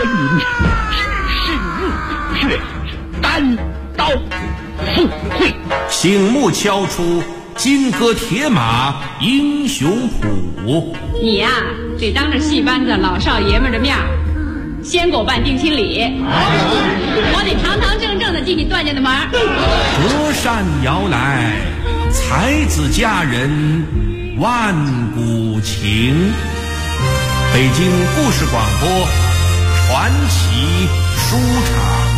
民只是热血单刀赴会， 醒目敲出金戈铁马英雄谱。 你呀，得当着戏班子老少爷们的面先给我办定亲礼，我得堂堂正正的进你段家的门。 隔山摇来，才子佳人万古情。北京故事广播传奇书场。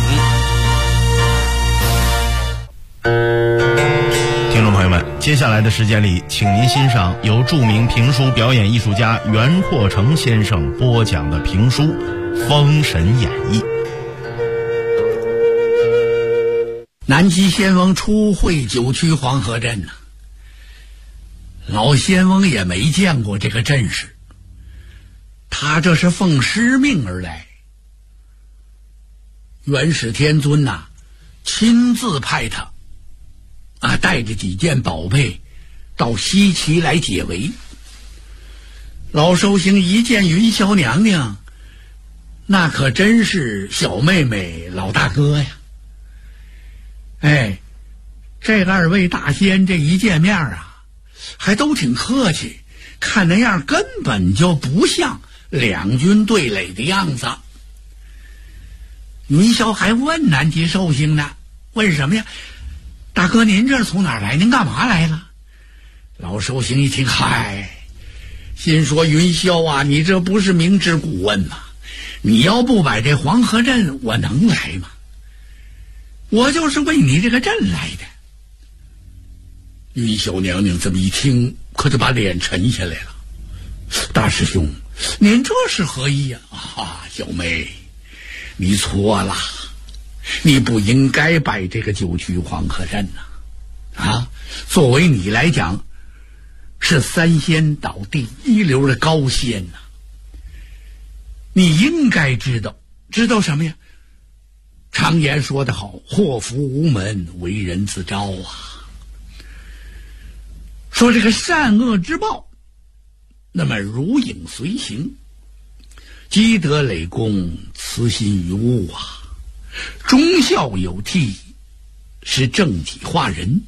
听众朋友们，接下来的时间里，请您欣赏由著名评书表演艺术家袁阔成先生播讲的评书《封神演义》。 南极仙翁初会九曲黄河镇呢，老仙翁也没见过这个阵势，他这是奉师命而来。元始天尊呐，亲自派他带着几件宝贝到西岐来解围。老寿星一见云霄娘娘，那可真是小妹妹老大哥呀。这二位大仙这一见面还都挺客气，看那样根本就不像两军对垒的样子。云霄还问南极寿星呢，问什么呀？大哥，您这是从哪儿来？您干嘛来了？老寿星一听，心说云霄啊，你这不是明知故问吗？你要不摆这黄河阵，我能来吗？我就是为你这个阵来的。云霄娘娘这么一听，可就把脸沉下来了。大师兄，您这是何意呀？小妹，你错了，你不应该摆这个九曲黄河阵呐！作为你来讲，是三仙岛第一流的高仙呐，你应该知道什么呀？常言说得好，祸福无门，为人自招啊。说这个善恶之报，那么如影随形，积德累功，慈心于物啊，忠孝有替，是正己化人。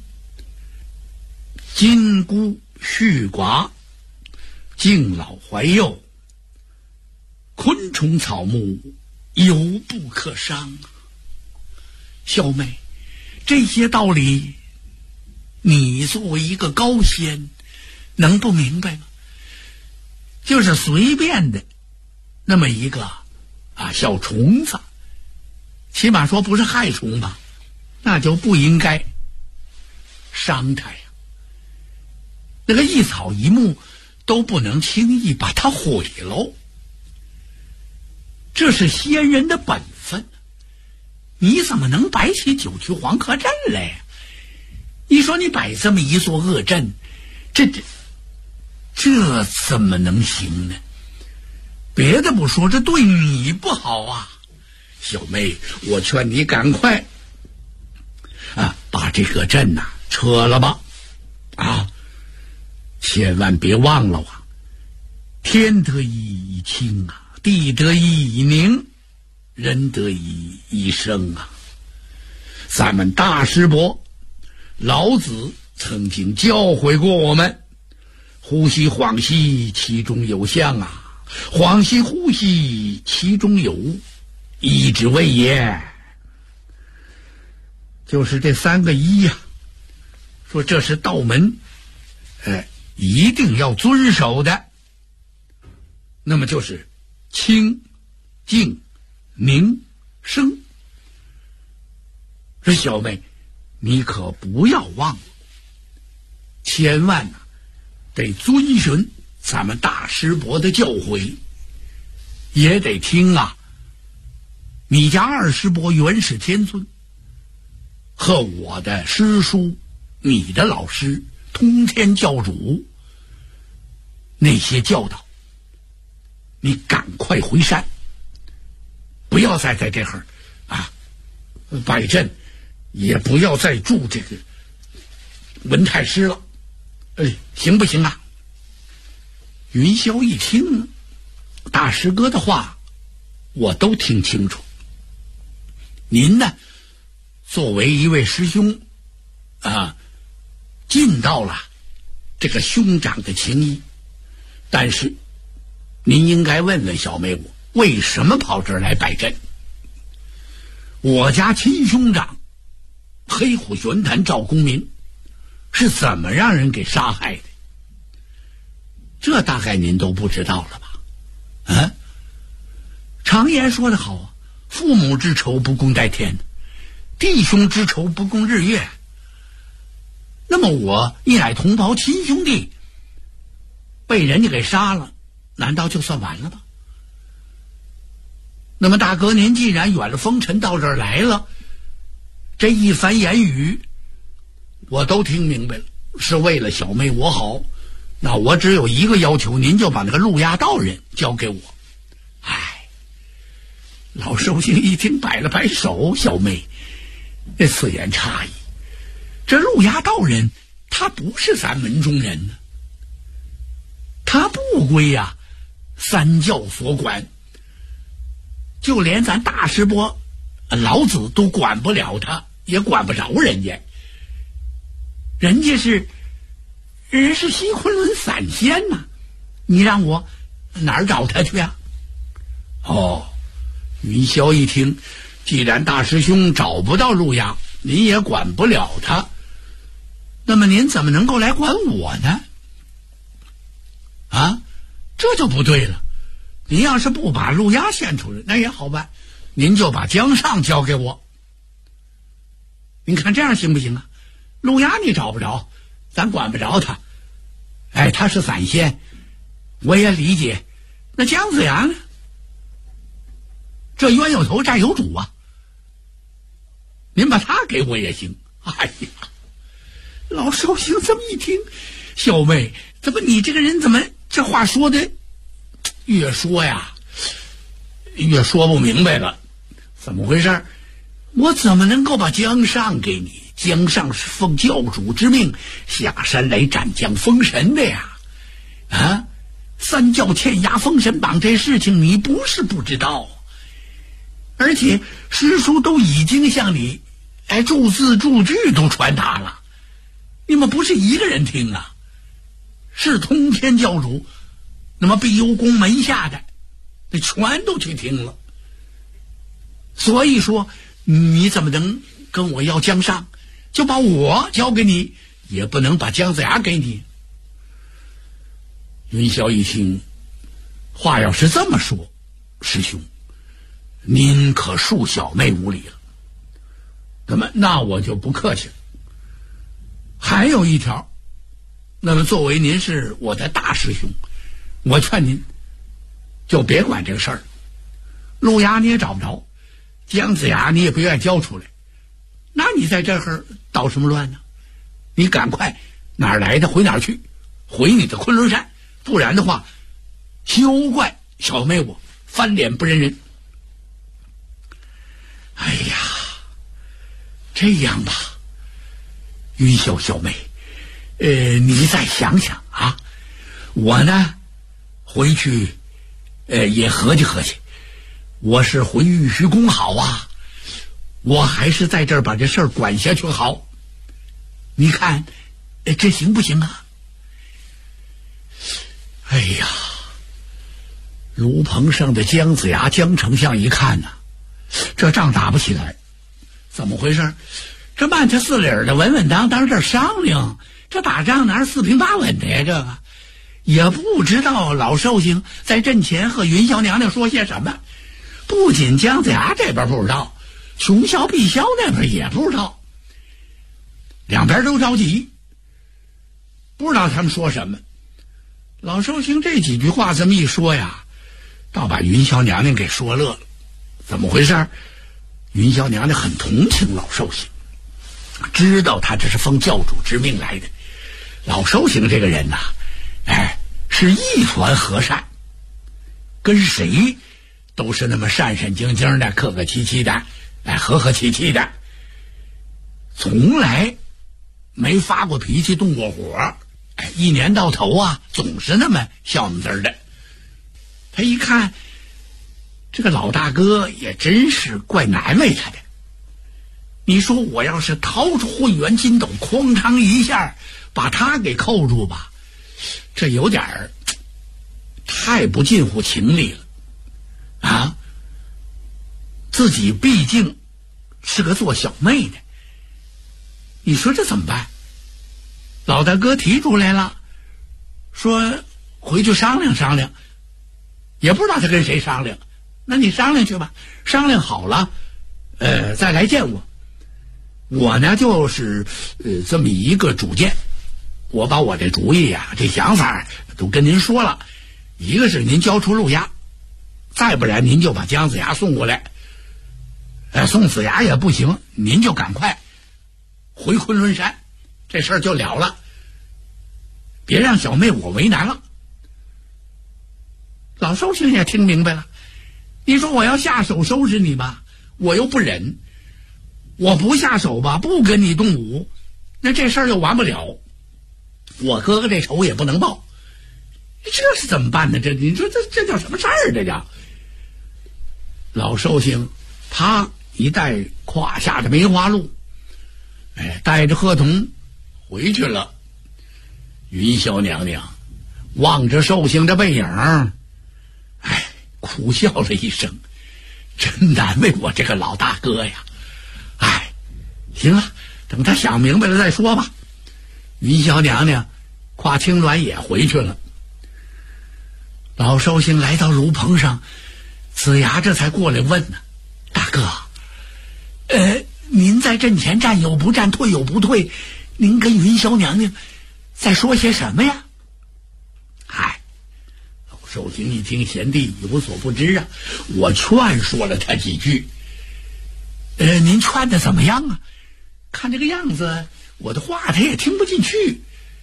金孤续寡，敬老怀幼，昆虫草木犹不可伤。小妹，这些道理你作为一个高仙能不明白吗？就是随便的那么一个小虫子，起码说不是害虫吧，那就不应该伤它呀。那个一草一木都不能轻易把它毁喽，这是仙人的本分。你怎么能摆起九曲黄河阵来呀？你说你摆这么一座恶阵，这怎么能行呢？别的不说，这对你不好啊。小妹，我劝你赶快把这个阵撤了吧。千万别忘了天得一清地得一宁，人得一生咱们大师伯老子曾经教诲过我们，呼吸恍兮其中有象恍兮呼吸其中有物，一之谓也。就是这三个一说这是道门一定要遵守的。那么就是清静宁生。这小妹你可不要忘了，千万得遵循咱们大师伯的教诲，也得听你家二师伯元始天尊和我的师叔，你的老师通天教主那些教导。你赶快回山，不要再在这儿摆阵，也不要再住这个文太师了，行不行云霄一听大师哥的话我都听清楚。您呢，作为一位师兄啊，尽到了这个兄长的情谊，但是您应该问问小妹我为什么跑这儿来摆阵。我家亲兄长黑虎玄坛赵公明是怎么让人给杀害的？这大概您都不知道了吧？常言说得好啊，父母之仇不共戴天，弟兄之仇不共日月。那么我一乃同胞亲兄弟被人家给杀了，难道就算完了吗？那么大哥您既然远了风尘到这儿来了，这一番言语我都听明白了，是为了小妹我好。那我只有一个要求，您就把那个陆押道人交给我。老寿星一听摆了摆手，小妹此言差矣，这陆押道人他不是咱门中人呢，他不归呀三教所管，就连咱大师伯老子都管不了他，也管不着人家。人家是西昆仑散仙呐，你让我哪儿找他去啊？云霄一听，既然大师兄找不到陆押，您也管不了他，那么您怎么能够来管我呢？这就不对了。您要是不把陆押献出来，那也好办，您就把江上交给我。您看这样行不行啊？陆押你找不着，咱管不着他。他是散仙，我也理解。那姜子牙呢？这冤有头债有主啊，您把他给我也行。老寿星这么一听，小妹，怎么你这个人怎么这话说的越说呀越说不明白了？怎么回事？我怎么能够把江上给你？江上是奉教主之命下山来斩将封神的呀。三教欠押封神榜这事情你不是不知道，而且师叔都已经向你注字注句都传达了，你们不是一个人听啊，是通天教主那么碧幽宫门下的那全都去听了。所以说你怎么能跟我要江上，就把我交给你，也不能把姜子牙给你。云霄一听，话要是这么说，师兄您可恕小妹无礼了。那我就不客气了。还有一条，那么作为您是我的大师兄，我劝您就别管这个事儿。陆押你也找不着，姜子牙你也不愿意交出来，那你在这儿捣什么乱呢？你赶快哪儿来的回哪儿去，回你的昆仑山，不然的话休怪小妹我翻脸不认人。这样吧，云霄小妹，你再想想啊。我呢回去也合计合计，我是回玉虚宫好啊，我还是在这儿把这事儿管下去好。你看这行不行啊？炉棚上的姜子牙姜丞相一看呢，这仗打不起来。怎么回事？这慢条斯理的稳稳当当这商量，这打仗哪是四平八稳的呀？这个也不知道老寿星在阵前和云霄娘娘说些什么，不仅姜子牙这边不知道，穷霄碧霄那边也不知道，两边都着急，不知道他们说什么。老寿星这几句话这么一说呀，倒把云霄娘娘给说乐了。怎么回事？云霄娘娘很同情老寿星，知道他这是奉教主之命来的。老寿星这个人呐，是一团和善，跟谁都是那么善善静静的，客客气气的，和和气气的，从来没发过脾气，动过火。一年到头啊，总是那么笑滋滋的。他一看这个老大哥也真是怪难为他的。你说我要是掏出会员金斗，哐当一下把他给扣住吧，这有点太不近乎情理了啊！自己毕竟是个做小妹的，你说这怎么办？老大哥提出来了，说回去商量商量，也不知道他跟谁商量。那你商量去吧，商量好了，再来见我。我呢就是这么一个主见，我把我这主意啊，这想法都跟您说了。一个是您交出路押，再不然您就把姜子牙送过来。送子牙也不行，您就赶快回昆仑山，这事儿就了了，别让小妹我为难了。老寿星也听明白了，你说我要下手收拾你吧，我又不忍，我不下手吧，不跟你动武，那这事儿又完不了，我哥哥这仇也不能报，这是怎么办呢？这你说这叫什么事儿？这叫老寿星啪一带胯下的梅花鹿，带着鹤童回去了。云霄娘娘望着寿星的背影，苦笑了一声，真难为我这个老大哥呀。行了，等他想明白了再说吧。云霄娘娘跨青鸾也回去了。老寿星来到炉棚上，子牙这才过来问呢，大哥，您在阵前战有不战，退有不退，您跟云霄娘娘在说些什么呀？老寿星一听贤弟有所不知啊，我劝说了他几句。您劝的怎么样啊？看这个样子，我的话他也听不进去。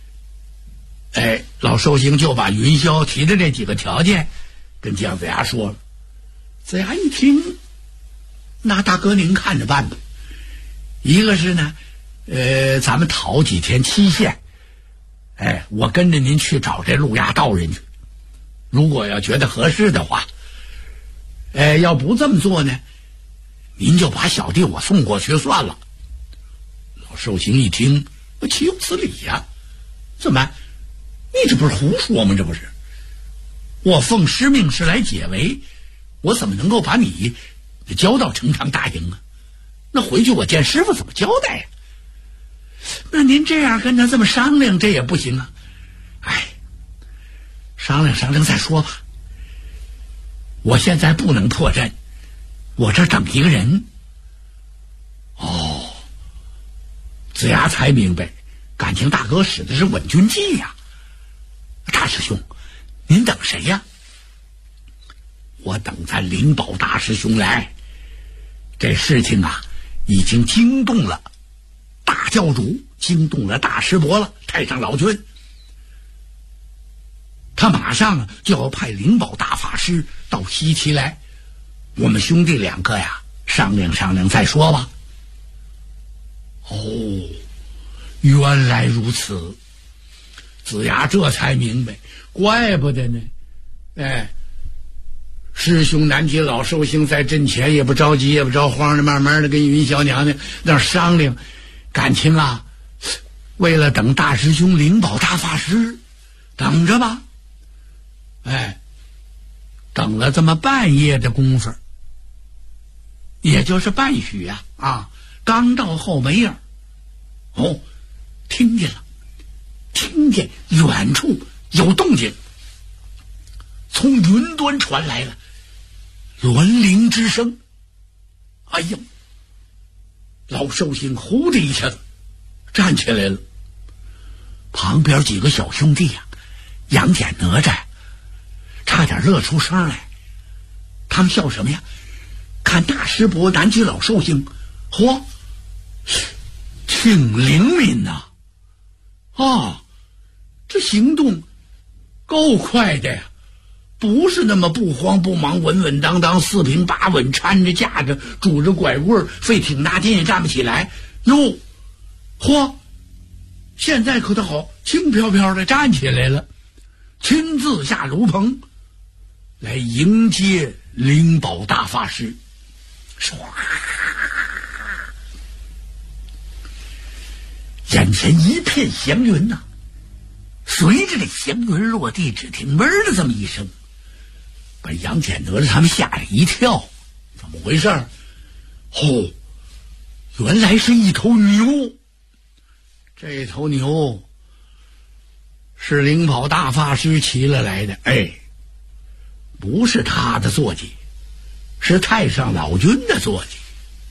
老寿星就把云霄提的这几个条件跟姜子牙说了。子牙一听，那大哥您看着办吧。一个是呢，咱们讨几天期限，我跟着您去找这路押道人去。如果要觉得合适的话，要不这么做呢，您就把小弟我送过去算了。老寿星一听，岂有此理呀？怎么，你这不是胡说吗？这不是，我奉师命是来解围，我怎么能够把你交到成昌大营啊？那回去我见师傅怎么交代呀？那您这样跟他这么商量，这也不行啊。商量商量再说吧。我现在不能破阵，我这等一个人。子牙才明白，感情大哥使的是稳军计呀。大师兄，您等谁呀？我等咱灵宝大师兄来。这事情啊，已经惊动了大教主，惊动了大师伯了，太上老君。他马上就要派灵宝大法师到西岐来，我们兄弟两个呀，商量商量再说吧。原来如此，子牙这才明白，怪不得呢。师兄南极老寿星在阵前也不着急也不着慌的，慢慢的跟云霄娘娘那商量感情啊，为了等大师兄灵宝大法师，等着吧。等了这么半夜的功夫，也就是半许啊，刚到后门影，听见了，听见远处有动静，从云端传来了鸾铃之声。老寿星呼的一下子站起来了，旁边几个小兄弟呀，杨戬哪吒差点乐出声来。他们笑什么呀？看大师伯南极老寿星，挺灵敏呐！这行动够快的呀，不是那么不慌不忙，稳稳当当，四平八稳，搀着架着，拄着拐棍，费挺大劲也站不起来。现在可倒好，轻飘飘的站起来了，亲自下炉棚来迎接灵宝大法师，唰，眼前一片祥云呐、随着这祥云落地，只听闷的这么一声，把杨戬哪吒他们吓了一跳。怎么回事？哦，原来是一头牛。这头牛是灵宝大法师骑了来的，不是他的坐骑，是太上老君的坐骑。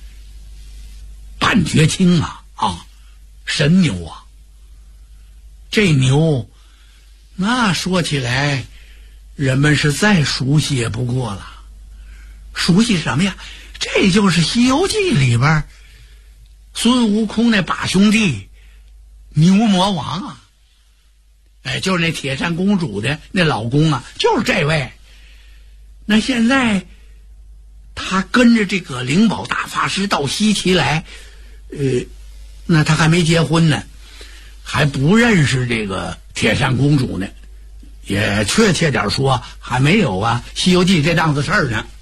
半绝青啊，神牛啊！这牛，那说起来，人们是再熟悉也不过了。熟悉什么呀？这就是《西游记》里边孙悟空那8兄弟牛魔王啊。就是那铁扇公主的那老公啊，就是这位。那现在他跟着这个灵宝大法师到西岐来，那他还没结婚呢，还不认识这个铁扇公主呢，也确切点说还没有《西游记》这档子事儿呢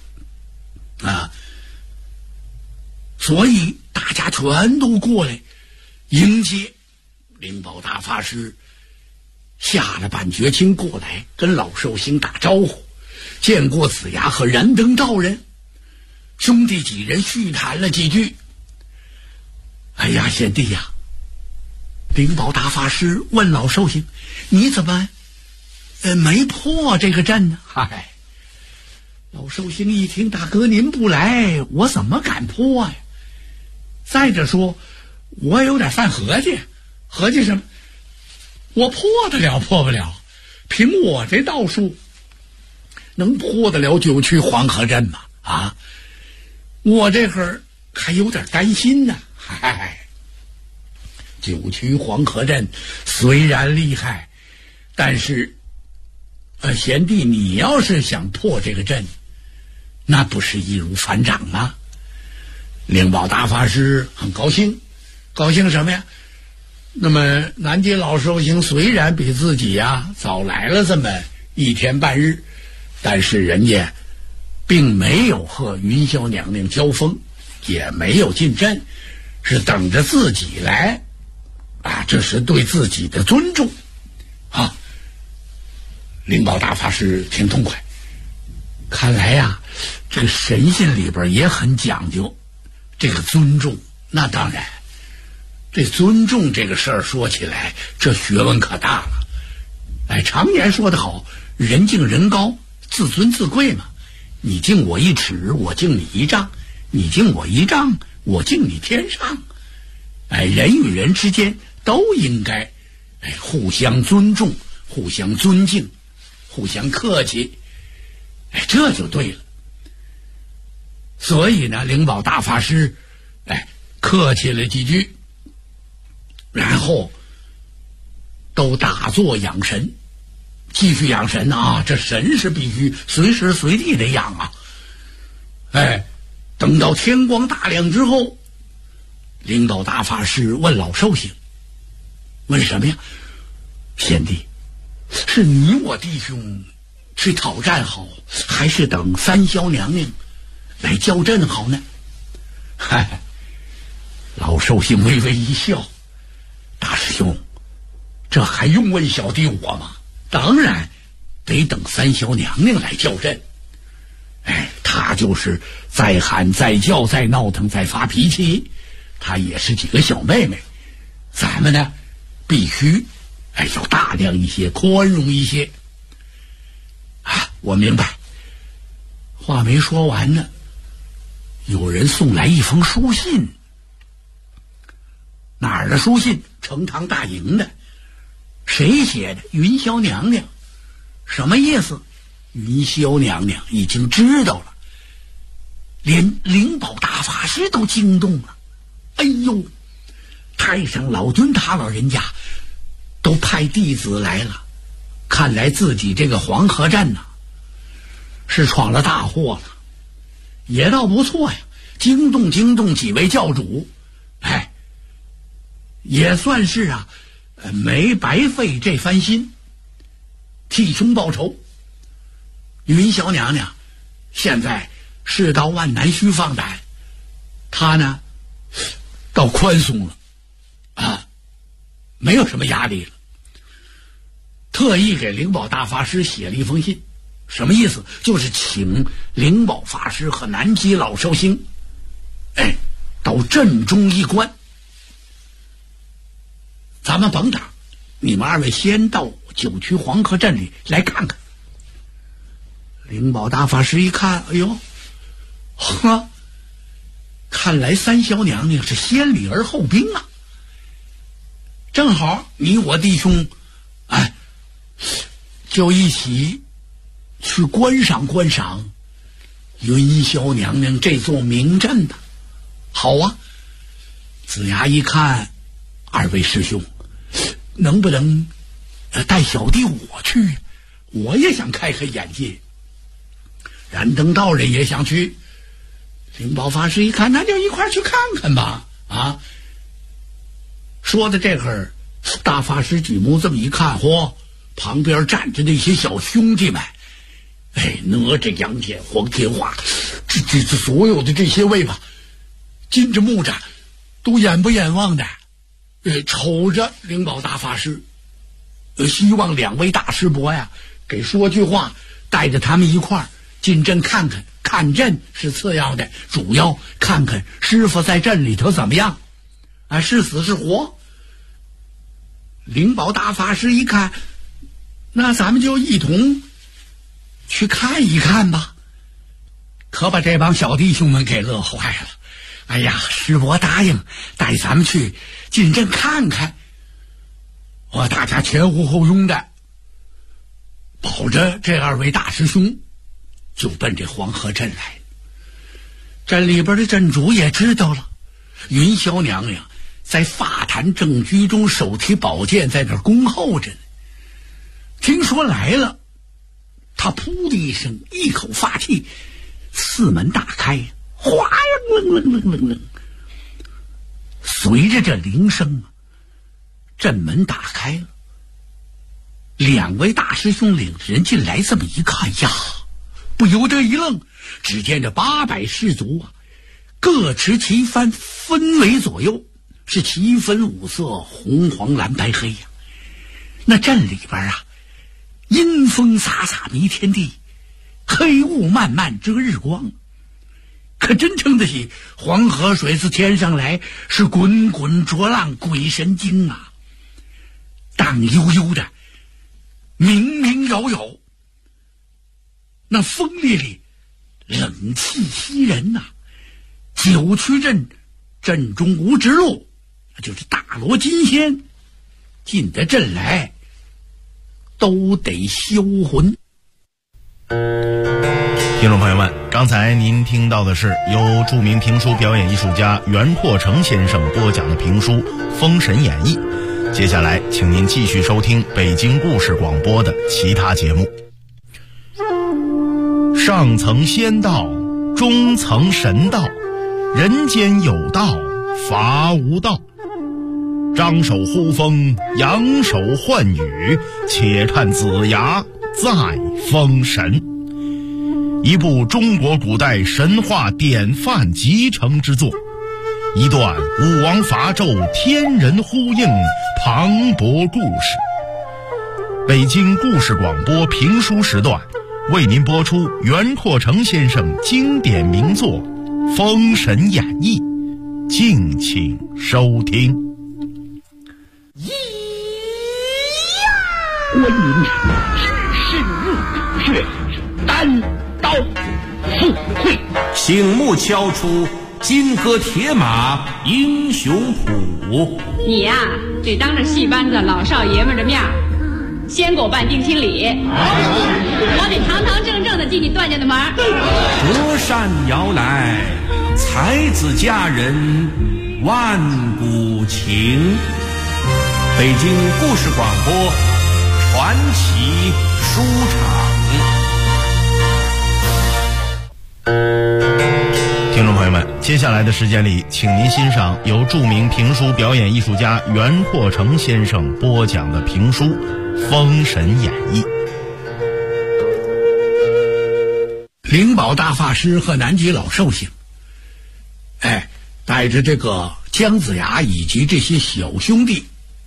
所以大家全都过来迎接灵宝大法师。下了半绝青过来跟老寿星打招呼，见过子牙和燃灯道人，兄弟几人叙谈了几句。哎呀，贤弟呀，灵宝大法师问老寿星，你怎么没破这个阵呢？嗨，老寿星一听，大哥您不来，我怎么敢破呀？再者说，我有点犯合计，合计什么？我破得了破不了？凭我这道术，能破得了九曲黄河阵吗？我这会儿还有点担心呢。嗨，九曲黄河阵虽然厉害，但是贤弟你要是想破这个阵，那不是易如反掌吗？灵宝大法师很高兴，高兴什么呀？那么南极老寿星虽然比自己早来了这么1天半日，但是人家并没有和云霄娘娘交锋，也没有进阵，是等着自己来这是对自己的尊重灵宝大法师挺痛快，看来这个神仙里边也很讲究这个尊重。那当然，这尊重这个事儿说起来，这学问可大了。常言说得好，人敬人高，自尊自贵嘛。你敬我1尺，我敬你1丈；你敬我1丈，我敬你天上。人与人之间都应该互相尊重，互相尊敬，互相客气，这就对了。所以呢，灵宝大法师客气了几句，然后都打坐养神，继续养神这神是必须随时随地的养等到天光大亮之后，灵宝大法师问老寿星，问什么呀？贤弟，是你我弟兄去讨战好，还是等三霄娘娘来交阵好呢？老寿星微微一笑，大师兄，这还用问小弟我吗？当然得等三霄娘娘来交阵。他就是再喊再叫再闹腾再发脾气，他也是几个小妹妹，咱们呢必须要大量一些，宽容一些。我明白。话没说完呢，有人送来一封书信。哪儿的书信？呈堂大营的。谁写的？云霄娘娘。什么意思？云霄娘娘已经知道了，连灵宝大法师都惊动了。哎呦，太上老君他老人家都派弟子来了，看来自己这个黄河阵是闯了大祸了，也倒不错呀，惊动几位教主，也算是没白费这番心，替兄报仇。云霄娘娘现在世道万难须放胆，他呢倒宽松了啊，没有什么压力了。特意给灵宝大法师写了一封信，什么意思？就是请灵宝法师和南极老寿星到镇中一观。咱们甭打，你们二位先到九曲黄河镇里来看看。灵宝大法师一看，哎呦，呵，看来三小娘娘是先礼而后兵啊！正好你我弟兄，就一起去观赏观赏云霄娘娘这座名镇的。好啊！子牙一看，二位师兄，能不能带小弟我去？我也想开开眼界。燃灯道人也想去。灵宝法师一看，那就一块去看看吧。啊！说的这会儿，大法师举目这么一看，嚯，旁边站着那些小兄弟们，哪吒、杨戬、黄天化，这所有的这些位吧，金着木着，都眼不眼望的，瞅着灵宝大法师，希望两位大师伯呀，给说句话，带着他们一块儿进镇看看。看阵是次要的，主要看看师傅在镇里头怎么样，是死是活。灵宝大法师一看，那咱们就一同去看一看吧，可把这帮小弟兄们给乐坏了。哎呀，师伯答应带咱们去进镇看看，大家前呼后拥的保着这二位大师兄，就奔这黄河镇来。镇里边的镇主也知道了，云霄娘娘在法坛正居中手提宝剑在那恭候着呢。听说来了，他噗的一声，一口发气，四门大开，哗呀楞楞楞楞楞。随着这铃声，镇门打开了。两位大师兄领人进来，这么一看呀，不由得一愣，只见这800士卒各持旗幡，分为左右，是旗分五色，红黄蓝白黑呀。那镇里边阴风飒飒迷天地，黑雾漫漫遮日光，可真称得起黄河水自天上来，是滚滚浊浪鬼神经啊！荡悠悠的，明明遥遥，那风烈烈，冷气袭人呐。九曲镇镇中无直路，就是大罗金仙进得镇来都得销魂。 听众朋友们，刚才您听到的是由著名评书表演艺术家袁阔成先生播讲的评书《封神演义》。接下来请您继续收听北京故事广播的其他节目。上层仙道，中层神道，人间有道，法无道。张手呼风，扬手唤雨，且看子牙在封神。一部中国古代神话典范集成之作，一段武王伐纣天人呼应磅礴故事。北京故事广播评书时段为您播出袁阔成先生经典名作《封神演义》，敬请收听。 观音神入血单刀赴会， 醒目敲出金戈铁马英雄谱。 你呀，得当着戏班子老少爷们的面先给我办定亲礼，我得堂堂正正的进你段家的门。 隔山遥来，才子佳人万古情。北京故事广播传奇书场。 听众朋友们，接下来的时间里，请您欣赏由著名评书表演艺术家袁阔成先生播讲的评书《封神演义》。 灵宝大法师和南极老寿星，带着这个姜子牙以及这些小兄弟，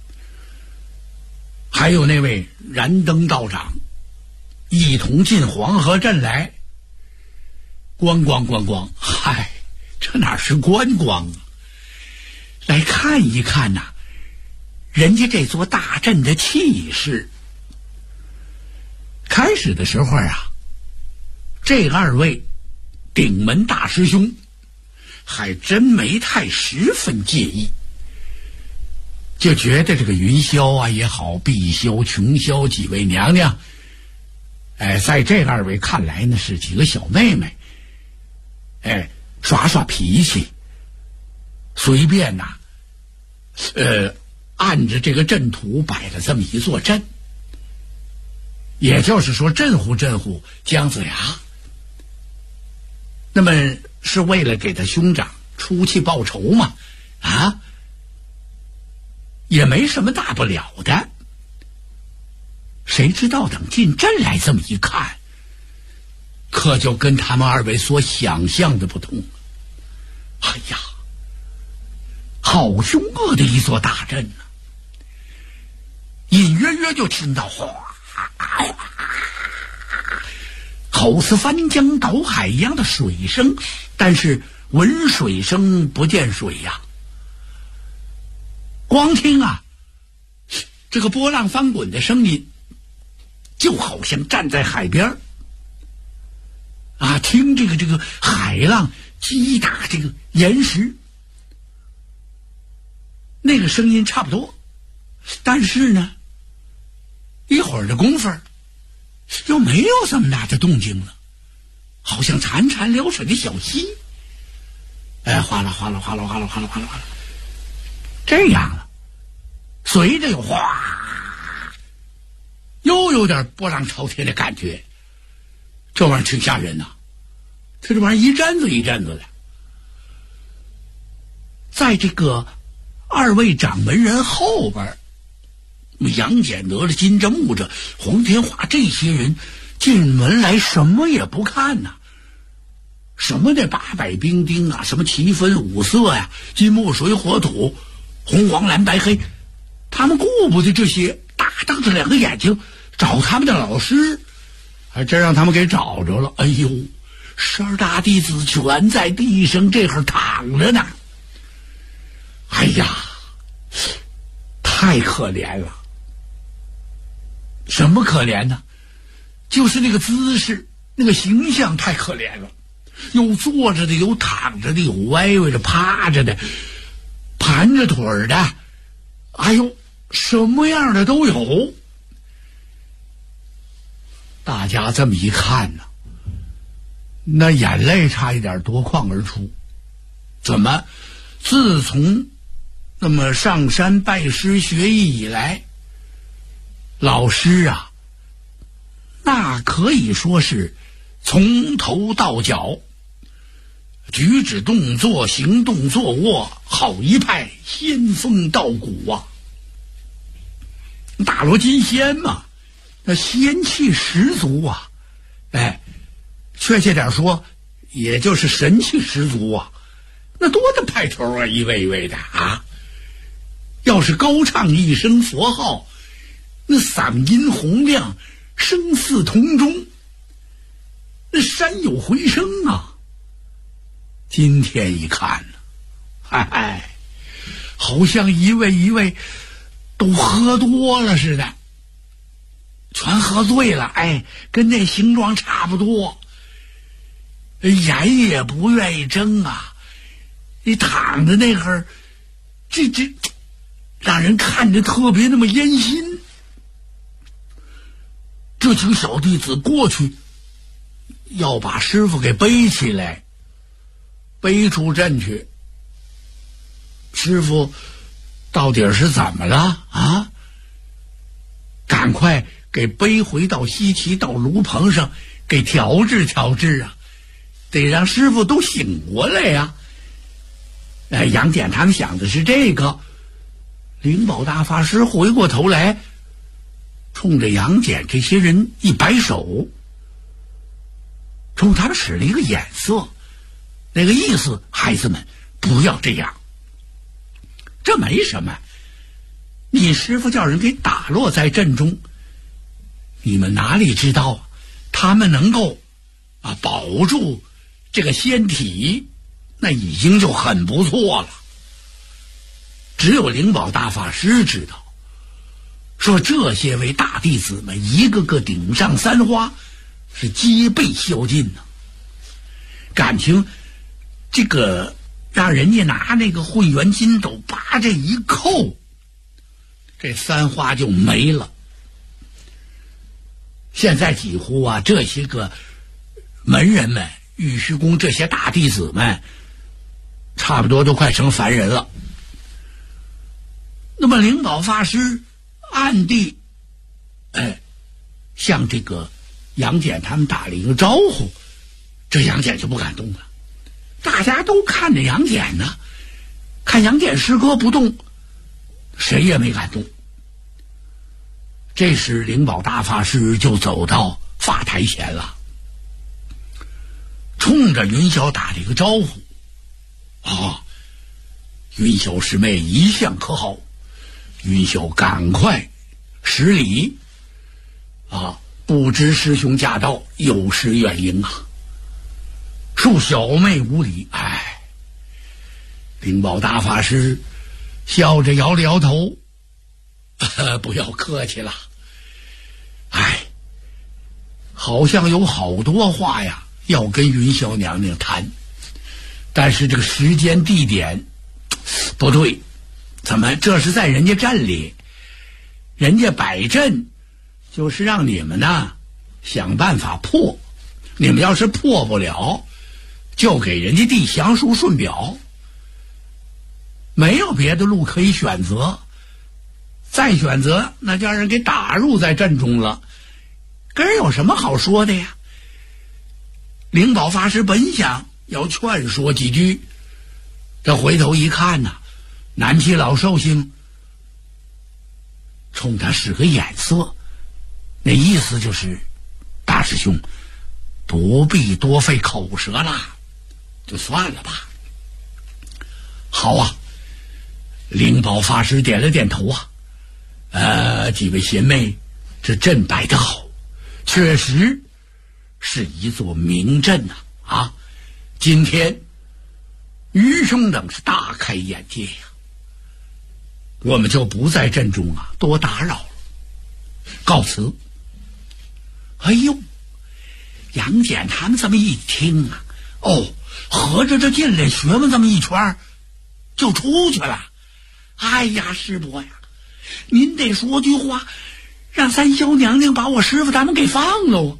还有那位燃灯道长，一同进黄河镇来。观光，嗨，这哪是观光啊？来看一看呐，人家这座大镇的气势。开始的时候啊，这二位顶门大师兄还真没太十分介意，就觉得这个云霄啊也好，碧霄、琼霄几位娘娘，在这二位看来呢是几个小妹妹，耍耍脾气，随便呐，按着这个阵图摆了这么一座阵，也就是说镇唬姜子牙。那么是为了给他兄长出气报仇嘛？也没什么大不了的。谁知道等进镇来这么一看，可就跟他们二位所想象的不同。哎呀，好凶恶的一座大阵啊！隐约约就听到哗，好似翻江倒海一样的水声，但是闻水声不见水呀。光听啊，这个波浪翻滚的声音，就好像站在海边听这个海浪击打这个岩石，那个声音差不多。但是呢，一会儿的功夫又没有这么大的动静了，好像潺潺流水的小溪，哗啦哗啦哗啦哗啦哗啦哗啦哗啦，这样了。随着又哗，又有点波浪朝天的感觉，这玩意儿挺吓人呐！这玩意儿一阵子一阵子的。在这个二位掌门人后边，杨戬、哪吒、金吒、木吒、黄天化这些人进门来什么也不看呐，什么那800兵丁啊，什么旗分5色呀，金木水火土，红黄蓝白黑，他们顾不得这些，大瞪着2个眼睛找他们的老师，还真让他们给找着了。哎呦，12大弟子全在地上这会儿躺着呢。哎呀，太可怜了。什么可怜呢？就是那个姿势，那个形象太可怜了，有坐着的，有躺着的，有歪歪着趴着的，盘着腿儿的，哎呦，什么样的都有。大家这么一看呢，那眼泪差一点夺眶而出。怎么自从那么上山拜师学艺以来，老师啊，那可以说是从头到脚，举止动作行动坐卧，好一派仙风道骨啊！大罗金仙嘛，那仙气十足啊！确切点说，也就是神气十足啊！那多大派头啊，一位一位的啊！要是高唱一声佛号，那嗓音洪亮，声似铜钟，那山有回声啊！今天一看呢，好像一位一位都喝多了似的，全喝醉了，跟那形状差不多，眼也不愿意睁啊，你躺在那会儿，这让人看着特别那么烟心。这几个小弟子过去要把师傅给背起来，背出阵去。师傅到底是怎么了啊？赶快给背回到西岐，到炉棚上给调治调治啊，得让师傅都醒过来呀。杨戬他们想的是这个。灵宝大法师回过头来，冲着杨戬这些人一摆手， 冲他们使了一个眼色，那个意思，孩子们不要这样，这没什么，你师父叫人给打落在阵中，你们哪里知道他们能够保住这个仙体，那已经就很不错了。只有灵宝大法师知道，说这些位大弟子们一个个顶上三花，是皆被消尽呢。感情这个让人家拿那个混元金斗把这一扣，这三花就没了。现在几乎这些个门人们、玉虚宫这些大弟子们，差不多都快成凡人了。那么灵宝法师暗地向这个杨戬他们打了一个招呼，这杨戬就不敢动了。大家都看着杨戬呢，看杨戬师哥不动，谁也没敢动。这时灵宝大法师就走到法台前了，冲着云霄打了一个招呼。云霄师妹一向可好，云霄赶快施礼不知师兄驾到，有失远迎啊。恕小妹无礼。灵宝大法师笑着摇了摇头，不要客气了。好像有好多话要跟云霄娘娘谈，但是这个时间地点不对。怎么这是在人家镇里，人家摆阵就是让你们想办法破，你们要是破不了，就给人家递降书顺表，没有别的路可以选择。再选择，那叫人给打入在阵中了，跟人有什么好说的呀？灵宝法师本想要劝说几句，这回头一看南齐老寿星冲他使个眼色，那意思就是大师兄不必多费口舌了，就算了吧。好灵宝法师点了点头几位贤妹，这阵摆得好，确实是一座名阵今天愚兄等是大开眼界我们就不在阵中多打扰了，告辞。杨戬他们这么一听合着这进来学问这么一圈就出去了。师伯您得说句话，让三霄娘娘把我师父他们给放了。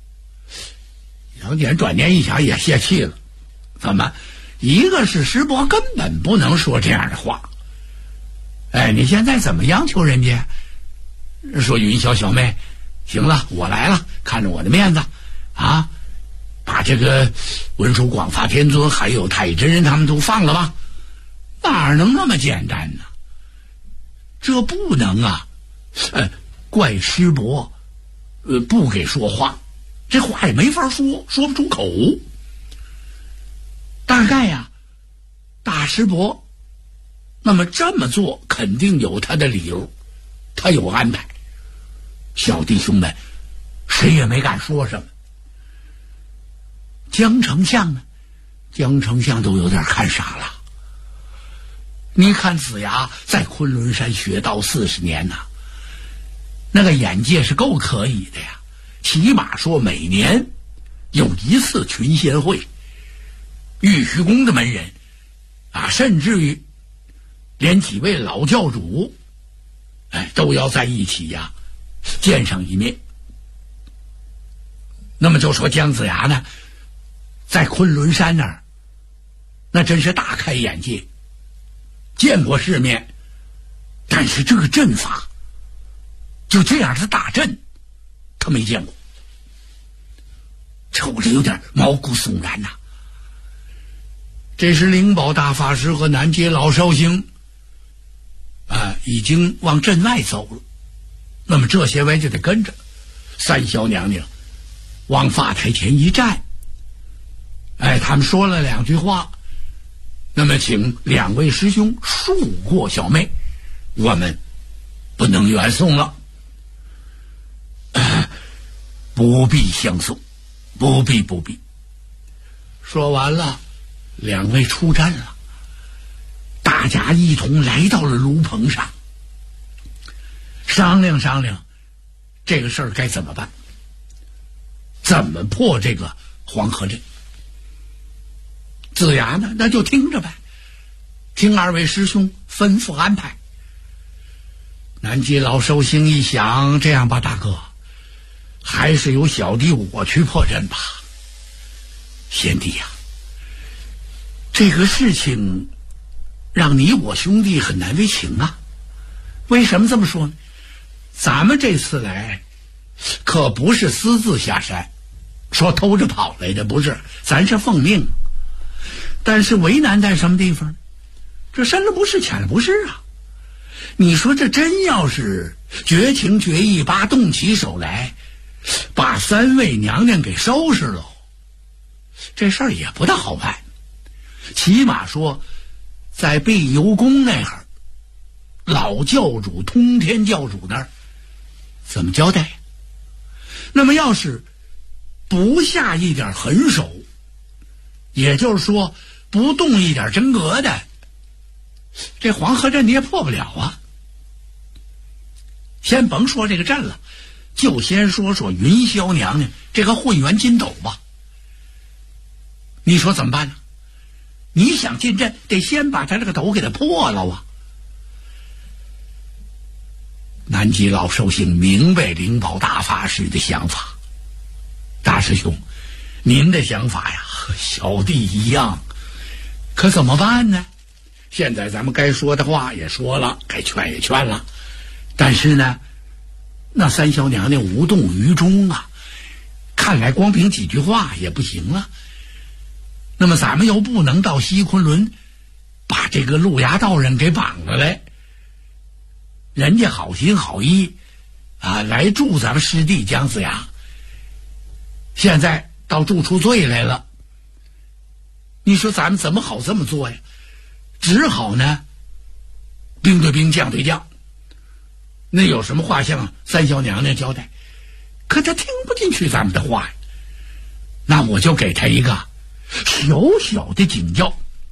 杨戬转念一想也泄气了，怎么一个是师伯根本不能说这样的话，你现在怎么央求人家？说云霄小妹，行了，我来了，看着我的面子把这个文殊广法天尊还有太乙真人他们都放了吧。哪能那么简单呢？这不能怪师伯不给说话，这话也没法说，说不出口。大概大师伯那么这么做肯定有他的理由，他有安排。小弟兄们谁也没敢说什么。江丞相呢？江丞相都有点看傻了。你看子牙在昆仑山学道40年那个眼界是够可以的呀，起码说每年有一次群仙会，玉虚宫的门人甚至于连几位老教主都要在一起见上一面。那么就说姜子牙呢，在昆仑山那儿那真是大开眼界，见过世面，但是这个阵法就这样的打阵他没见过，瞅着有点毛骨悚然这时灵宝大法师和南街老寿星已经往阵外走了，那么这些位就得跟着。三霄娘娘往法台前一站， 他们说了2句话，那么请2位师兄恕过小妹，我们不能远送了。不必相送，不必。说完了，2位出战了，大家一同来到了炉棚上，商量这个事儿该怎么办，怎么破这个黄河阵。子牙呢，那就听着呗，听2位师兄吩咐安排。南极老寿星一想，这样吧，大哥，还是由小弟我去破阵吧。贤弟呀，这个事情让你我兄弟很难为情啊。为什么这么说呢？咱们这次来可不是私自下山，说偷着跑来的，不是，咱是奉命。但是为难在什么地方？这深了不是，浅了不是啊。你说这真要是绝情绝义，动起手来把3位娘娘给收拾了，这事儿也不大好办。起码说在碧游宫那儿，老教主通天教主那儿怎么交代？那么要是不下一点狠手，也就是说不动一点真格的，这黄河阵你也破不了啊。先甭说这个阵了，就先说云霄娘娘这个混元金斗吧。你说怎么办呢？你想进阵，得先把他这个斗给他破了啊。南极老寿星明白灵宝大法师的想法，大师兄，您的想法呀和小弟一样，可怎么办呢？现在咱们该说的话也说了，该劝也劝了，但是呢，那三霄娘娘无动于衷啊，看来光凭几句话也不行了。那么咱们又不能到西昆仑把这个路牙道人给绑了来，人家好心好意啊来助咱们师弟姜子牙，现在倒助出罪来了。你说咱们怎么好这么做呀？只好呢兵对兵，将对将，那有什么话向三霄娘娘交代？可他听不进去咱们的话呀，那我就给他一个小小的警教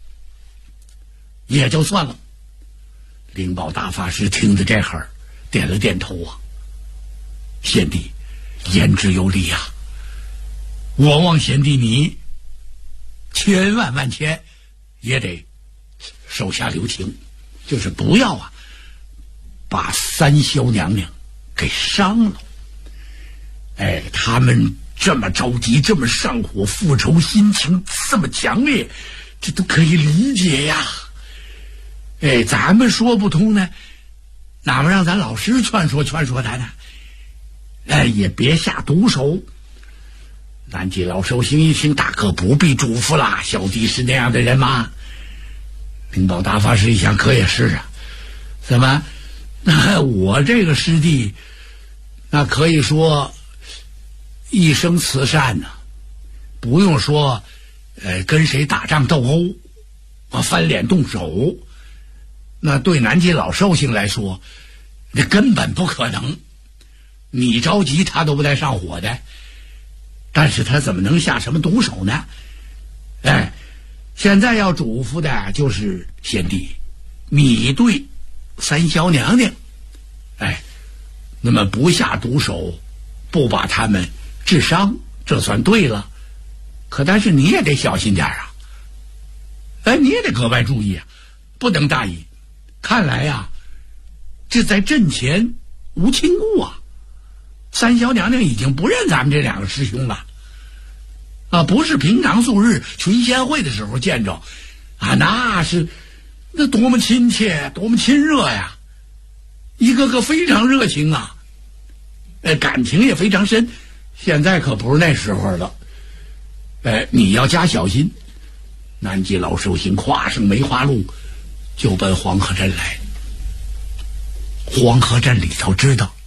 也就算了。灵宝大法师听着这会儿点了点头啊，贤弟言之有理啊，我望贤弟你千万万千也得手下留情，就是不要啊把三霄娘娘给伤了。哎，他们这么着急，这么上火，复仇心情这么强烈，这都可以理解呀。哎，咱们说不通呢，哪么让咱老师劝说劝说他呢？哎，也别下毒手。南极老寿星一听，大哥不必嘱咐啦，小弟是那样的人吗？灵宝大法师一想，可也是啊，怎么那我这个师弟那可以说一生慈善呢，不用说跟谁打仗斗殴翻脸动手，那对南极老寿星来说那根本不可能，你着急他都不带上火的，但是他怎么能下什么毒手呢？哎，现在要嘱咐的就是贤弟，你对三霄娘娘哎，那么不下毒手，不把他们治伤，这算对了。可但是你也得小心点啊，哎，你也得格外注意啊，不能大意。看来呀，这在阵前无亲故啊，三霄娘娘已经不认咱们这两个师兄了啊，不是平常素日群仙会的时候见着啊，那多么亲切，多么亲热呀，一个个非常热情啊，感情也非常深。现在可不是那时候了，你要加小心。南极老寿星跨上梅花鹿就奔黄河镇来。黄河镇里头知道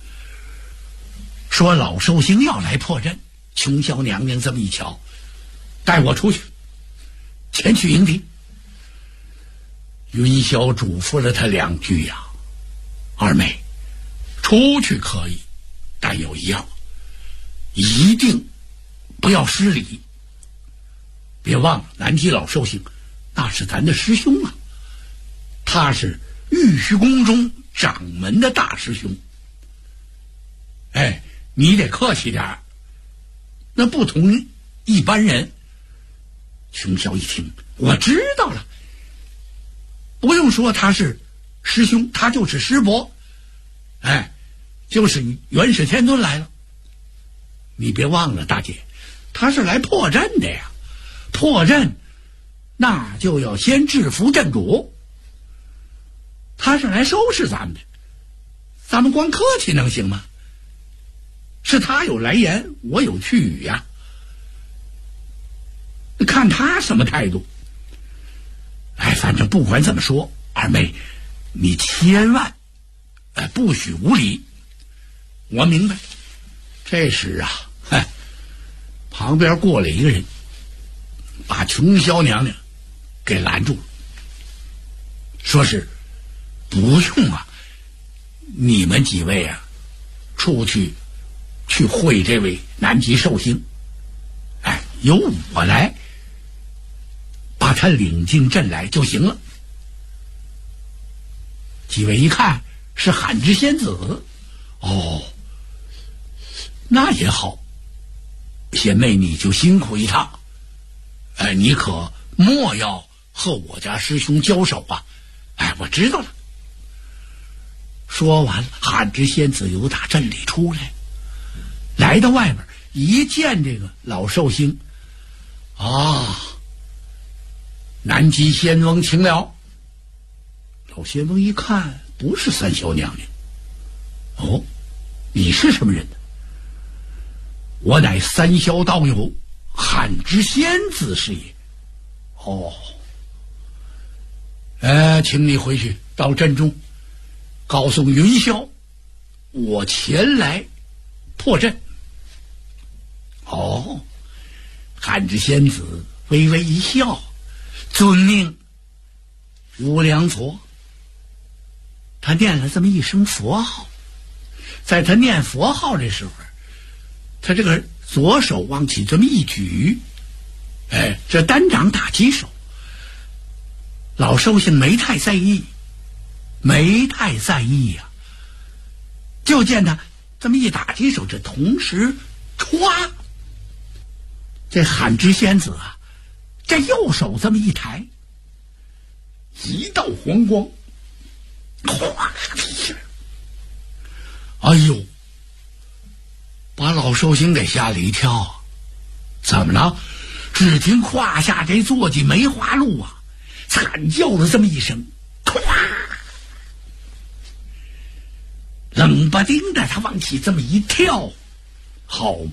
说老寿星要来破阵，琼霄娘娘这么一瞧，带我出去， 前去迎敌。云霄嘱咐了他2句呀：“二妹，出去可以，但有一样，一定不要失礼。别忘了南极老寿星，那是咱的师兄啊，他是玉虚宫中掌门的大师兄。哎，你得客气点，那不同一般人。”琼霄一听，我知道了，不用说他是师兄，他就是师伯，哎，就是元始天尊来了。你别忘了，大姐，他是来破阵的呀，破阵那就要先制服阵主，他是来收拾咱们的，咱们光客气能行吗？是他有来言，我有去语呀，看他什么态度。哎，反正不管怎么说，二妹，你千万不许无礼。我明白。这时啊，旁边过来一个人，把琼霄娘娘给拦住了，说是不用啊，你们几位啊，出去会这位南极寿星，哎，由我来把他领进阵来就行了。几位一看是罕之仙子，哦，那也好，贤妹你就辛苦一趟，你可莫要和我家师兄交手啊！哎，我知道了。说完了，罕之仙子由打阵里出来，来到外边，一见这个老寿星，啊，南极仙翁请了。老仙翁一看，不是三霄娘娘。哦，你是什么人呢？我乃三霄道友，罕之仙子是也。哦，请你回去到阵中，告诉云霄，我前来破阵。哦，罕之仙子微微一笑，遵命，无量佛。他念了这么一声佛号，在他念佛号这时候，他这个左手往起这么一举，这单掌打击手。老寿星没太在意呀，就见他这么一打击手，这同时歘，这罕之仙子啊，这右手这么一抬，一道黄光，哗一下，哎呦，把老寿星给吓了一跳。怎么了？只听胯下这坐骑梅花鹿啊，惨叫了这么一声，咵，冷不丁的他往起这么一跳，好嘛，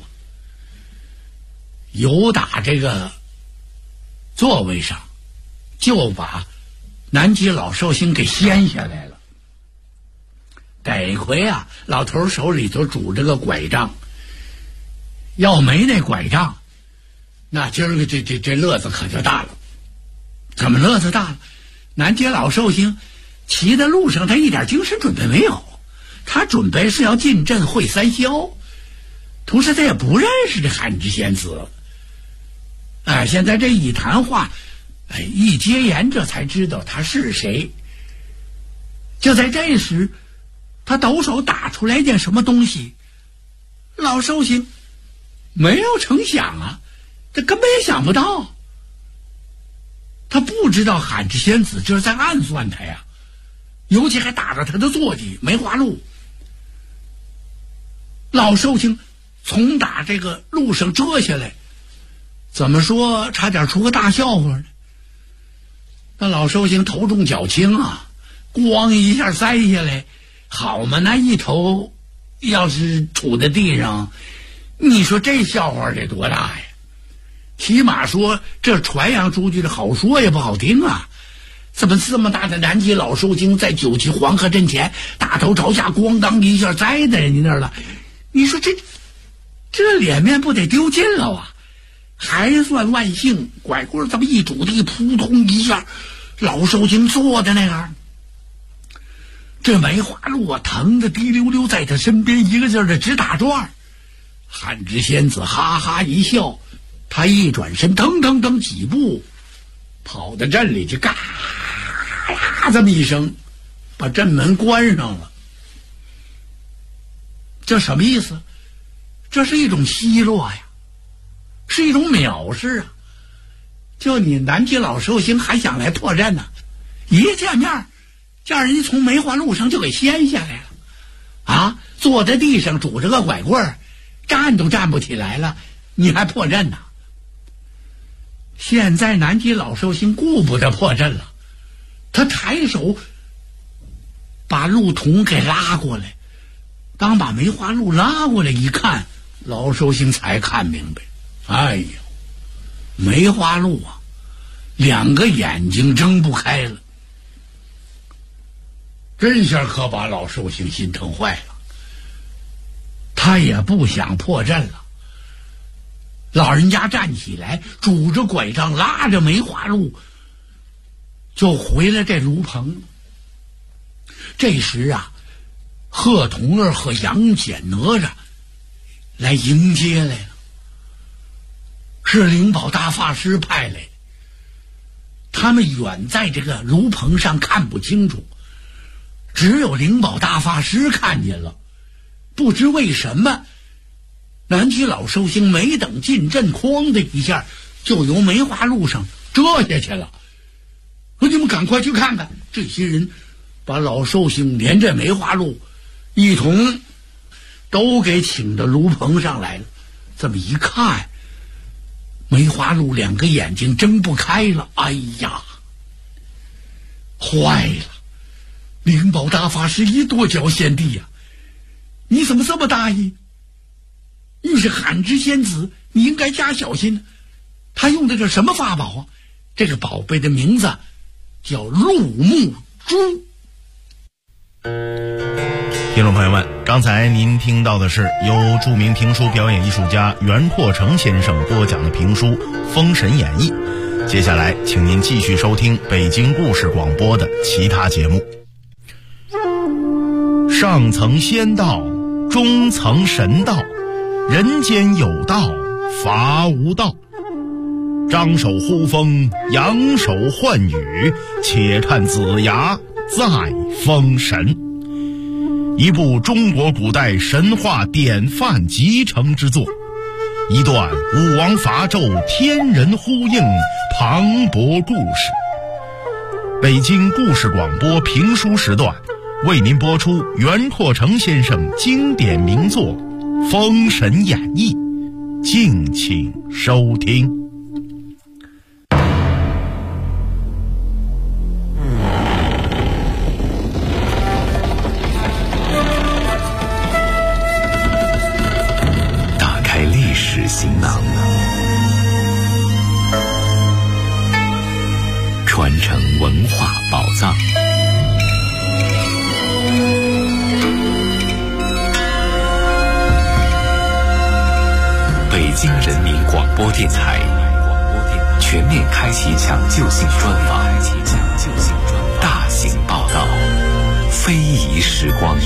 由打这个座位上就把南极老寿星给掀下来了。得亏啊，老头手里头拄着个拐杖，要没那拐杖，那今儿个这乐子可就大了。怎么乐子大了？南极老寿星骑在路上，他一点精神准备没有，他准备是要进阵会三霄，同时他也不认识这罕之仙子。现在这一谈话，一接言，这才知道他是谁。就在这时，他抖手打出来一件什么东西，老寿星没有成想啊，这根本也想不到。他不知道罕之仙子这是在暗算他呀，尤其还打着他的坐骑梅花鹿。老寿星从打这个路上折下来，怎么说差点出个大笑话呢。那老寿星头重脚轻啊，咣一下栽下来，好嘛，那一头要是杵在地上，你说这笑话得多大呀？起码说这传扬出去的好说也不好听啊。怎么这么大的南极老寿星在九旗黄河阵前大头朝下咣当一下栽在人家那儿了，你说这脸面不得丢尽了啊？ 还算万幸，拐棍这么一拄地，扑通一下，老寿星坐的那样。这梅花鹿啊，疼得滴溜溜在他身边一个劲儿的直打转。汉之仙子哈哈一笑，他一转身，腾腾腾几步，跑到镇里去，嘎呀这么一声，把镇门关上了。这什么意思？这是一种奚落呀，是一种藐视啊！就你南极老寿星还想来破阵呢，一见面叫人家从梅花鹿上就给掀下来了啊！坐在地上拄着个拐棍，站都站不起来了，你还破阵呢？现在南极老寿星顾不得破阵了，他抬手把鹿童给拉过来。当把梅花鹿拉过来一看，老寿星才看明白，哎呦，梅花鹿啊，两个眼睛睁不开了。这下可把老寿星心疼坏了，他也不想破阵了。老人家站起来，拄着拐杖，拉着梅花鹿就回了这炉棚。这时啊，贺童儿和杨戬哪吒来迎接来了，是灵宝大法师派来的。他们远在这个炉棚上看不清楚，只有灵宝大法师看见了。不知为什么，南极老寿星没等进阵，哐的一下就由梅花鹿上折下去了。说你们赶快去看看。这些人把老寿星连着梅花鹿一同都给请到炉棚上来了。这么一看，梅花鹿两个眼睛睁不开了。哎呀，坏了！灵宝大法师一跺脚先地呀，你怎么这么大意？你是喊之仙子，你应该加小心。他用的这什么法宝啊？这个宝贝的名字叫鹿目珠。 听众朋友们，刚才您听到的是由著名评书表演艺术家袁阔成先生播讲的评书《封神演义》。接下来请您继续收听北京故事广播的其他节目。上层仙道，中层神道，人间有道，伐无道。张手呼风，扬手唤雨，且看子牙在封神。一部中国古代神话典范集成之作，一段武王伐纣天人呼应磅礴故事。北京故事广播评书时段为您播出袁阔成先生经典名作《封神演义》，敬请收听。 打开历史行囊，传承文化宝藏。北京人民广播电台全面开启抢救性专访，大型报道，非遗时光。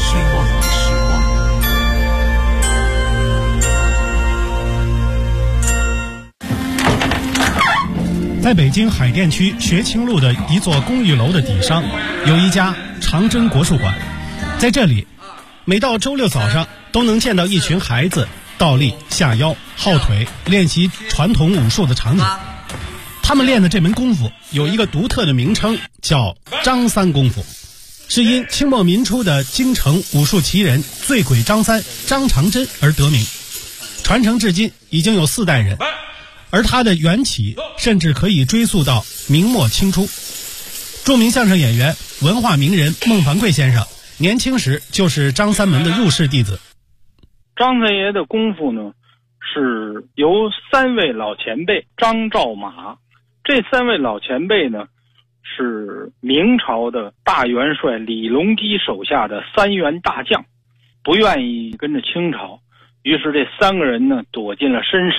在北京海淀区学清路的一座公寓楼的底上，有一家长征国术馆。在这里，每到周六早上都能见到一群孩子倒立、下腰、耗腿，练习传统武术的场景。他们练的这门功夫有一个独特的名称，叫张三功夫，是因清末民初的京城武术奇人醉鬼张三张长真而得名，传承至今已经有4代人，而它的缘起甚至可以追溯到明末清初。著名相声演员、文化名人孟凡贵先生年轻时就是张三门的入室弟子。 张三爷的功夫呢，是由3位老前辈张赵马，这3位老前辈呢是明朝的大元帅李隆基手下的3员大将，不愿意跟着清朝，于是这3个人呢躲进了深山，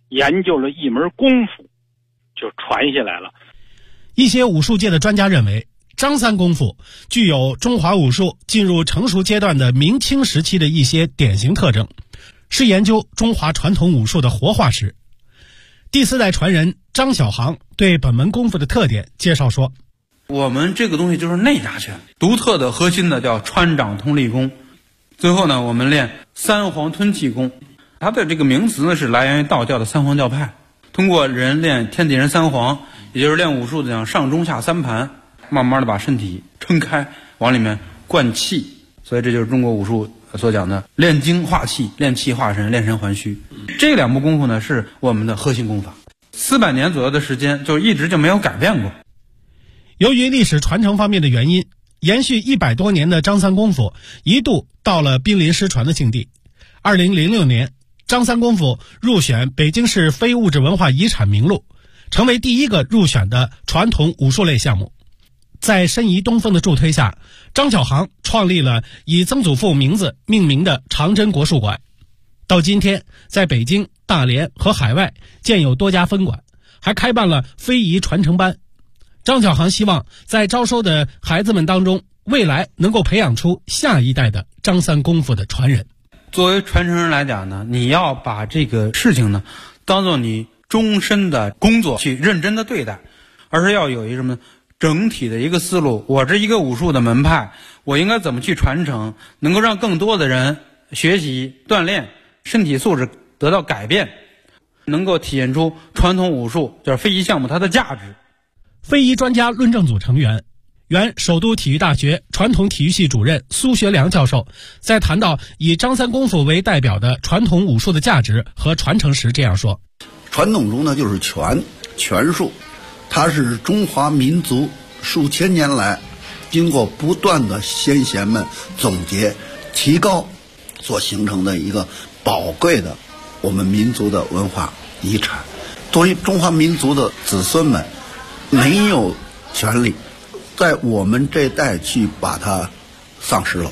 研究了一门功夫，就传下来了。 一些武术界的专家认为，张三功夫具有中华武术进入成熟阶段的明清时期的一些典型特征，是研究中华传统武术的活化石。第4代传人张小航对本门功夫的特点介绍说， 我们这个东西就是内家拳，独特的核心的叫穿掌通力功。最后呢，我们练三皇吞气功，它的这个名词呢是来源于道教的三皇教派，通过人练天地人三皇，也就是练武术的讲上中下三盘，慢慢的把身体撑开，往里面灌气，所以这就是中国武术所讲的练精化气，练气化神，练神还虚。这2部功夫呢是我们的核心功法，400年左右的时间就一直就没有改变过。 由于历史传承方面的原因，延续100多年的张三功夫一度到了濒临失传的境地。2006年，张三功夫入选北京市非物质文化遗产名录，成为第1个入选的传统武术类项目。在申遗东风的助推下，张小航创立了以曾祖父名字命名的长真国术馆。到今天，在北京、大连和海外建有多家分馆，还开办了非遗传承班。张小航希望在招收的孩子们当中，未来能够培养出下一代的张三功夫的传人。 作为传承人来讲呢，你要把这个事情呢当做你终身的工作去认真的对待，而是要有一个什么整体的一个思路。我这一个武术的门派，我应该怎么去传承，能够让更多的人学习锻炼，身体素质得到改变，能够体现出传统武术就是非遗项目它的价值。 非遗专家论证组成员、原首都体育大学传统体育系主任苏学良教授在谈到以张三功夫为代表的传统武术的价值和传承时这样说： 传统中呢就是拳术，它是中华民族数千年来经过不断的先贤们总结提高所形成的一个宝贵的我们民族的文化遗产。作为中华民族的子孙们，没有权利在我们这代去把它丧失了。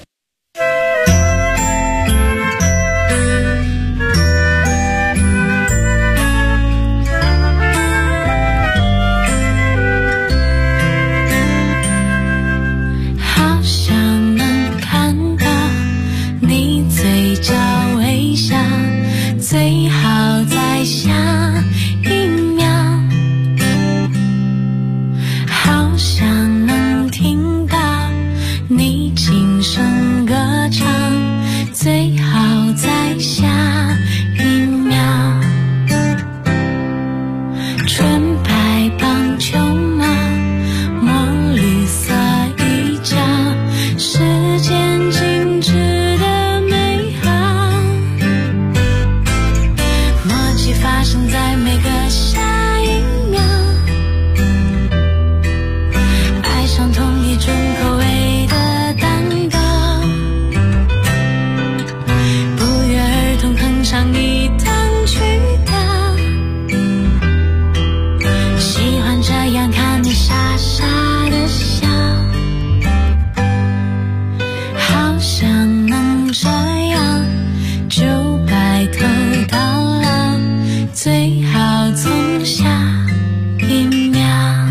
好想能看到你嘴角微笑，最好在下一秒。好想能听到你轻声歌唱，最好在下一秒。纯白棒球帽，墨绿色衣角，时间静止的美好，默契发生在每个下一秒，爱上同一种口味的蛋糕，不约而同哼唱一段曲调，喜欢这样看你傻傻的笑，好想能这样就白头到老，最好从下一秒。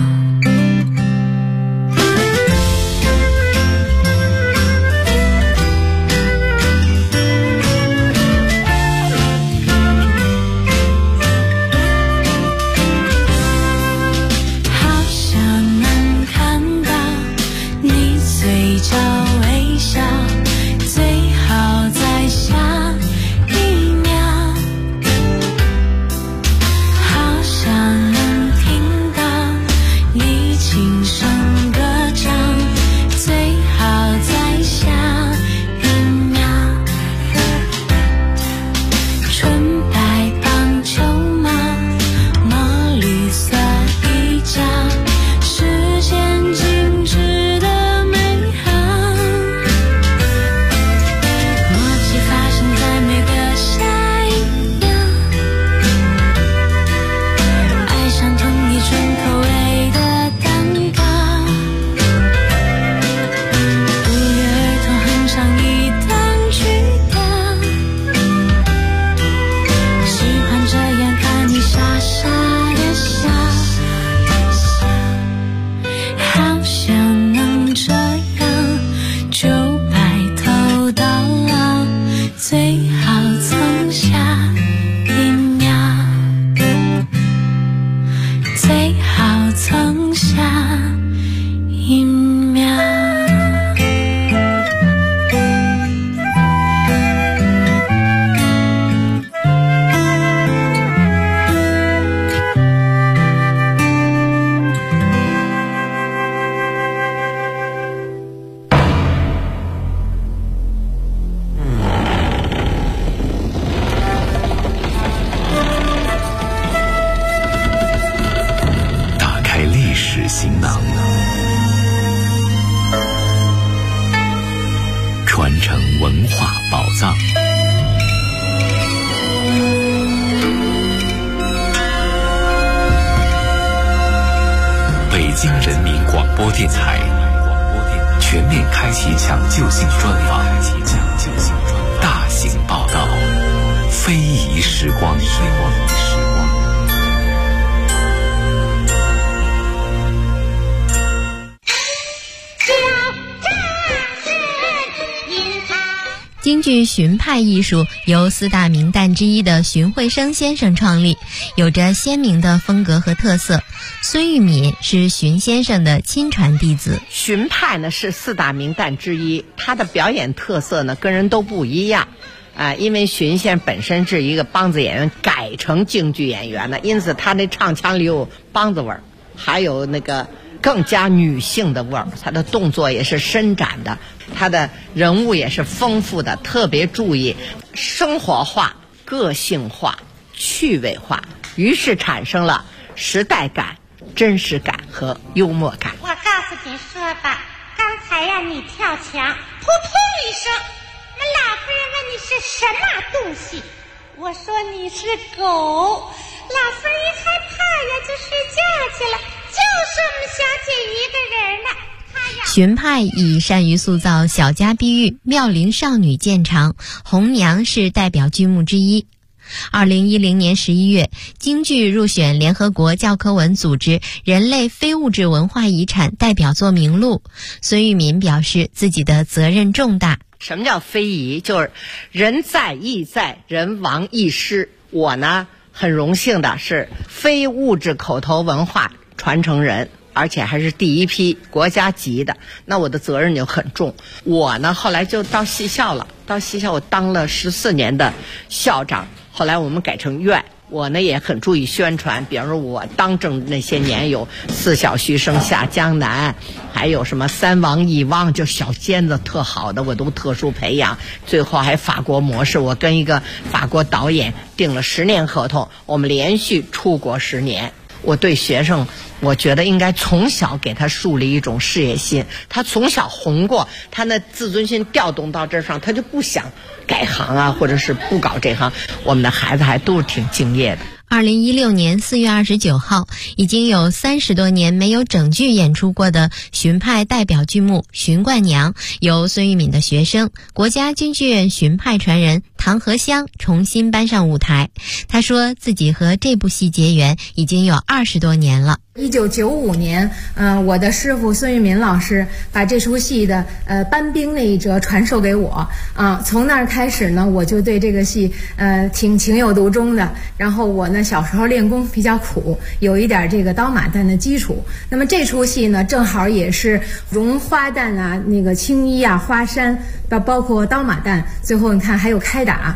好想能看到你嘴角微笑，最好在下一秒。好想能播电台全面开启抢救性专访，大型报道，非遗时光。 京剧荀派艺术由4大名旦之一的荀慧生先生创立，有着鲜明的风格和特色。孙玉敏是荀先生的亲传弟子。 荀派呢是4大名旦之一，他的表演特色呢跟人都不一样因为荀先生本身是一个梆子演员，改成京剧演员的，因此他那唱腔里有梆子味儿，还有那个更加女性的味儿，他的动作也是伸展的，他的人物也是丰富的，特别注意生活化、个性化、趣味化，于是产生了时代感、真实感和幽默感。 我告诉你说吧，刚才呀你跳墙，扑通一声，我们老夫人问你是什么东西，我说你是狗，老夫人一害怕呀就睡觉去了，就是我们小姐一个人呢。 荀派以善于塑造小家碧玉、妙龄少女见长，红娘是代表剧目之一。2010年11月，京剧入选联合国教科文组织人类非物质文化遗产代表作名录。孙玉敏表示自己的责任重大。 什么叫非遗？就是人在亦在，人亡亦失。我呢很荣幸的是非物质口头文化传承人，而且还是第一批国家级的，那我的责任就很重。我呢后来就到戏校了，到戏校我当了14年的校长，后来我们改成院。我呢也很注意宣传，比方说我当政那些年有4小徐生下江南，还有什么3王1汪，就小尖子特好的我都特殊培养，最后还法国模式，我跟一个法国导演订了10年合同，我们连续出国10年。我对学生，我觉得应该从小给他树立一种事业心，他从小红过，他那自尊心调动到这上，他就不想改行或者是不搞这行。我们的孩子还都是挺敬业的。 2016年4月29号，已经有30多年没有整剧演出过的荀派代表剧目《荀冠娘》，由孙玉敏的学生、国家京剧院荀派传人唐和香重新搬上舞台。他说自己和这部戏结缘已经有20多年了。 1995年，我的师傅孙玉敏老师把这出戏的搬兵那一折传授给我从那儿开始呢，我就对这个戏挺情有独钟的。然后我呢小时候练功比较苦，有一点这个刀马旦的基础。那么这出戏呢，正好也是绒花旦那个青衣花衫，包括刀马旦，最后你看还有开打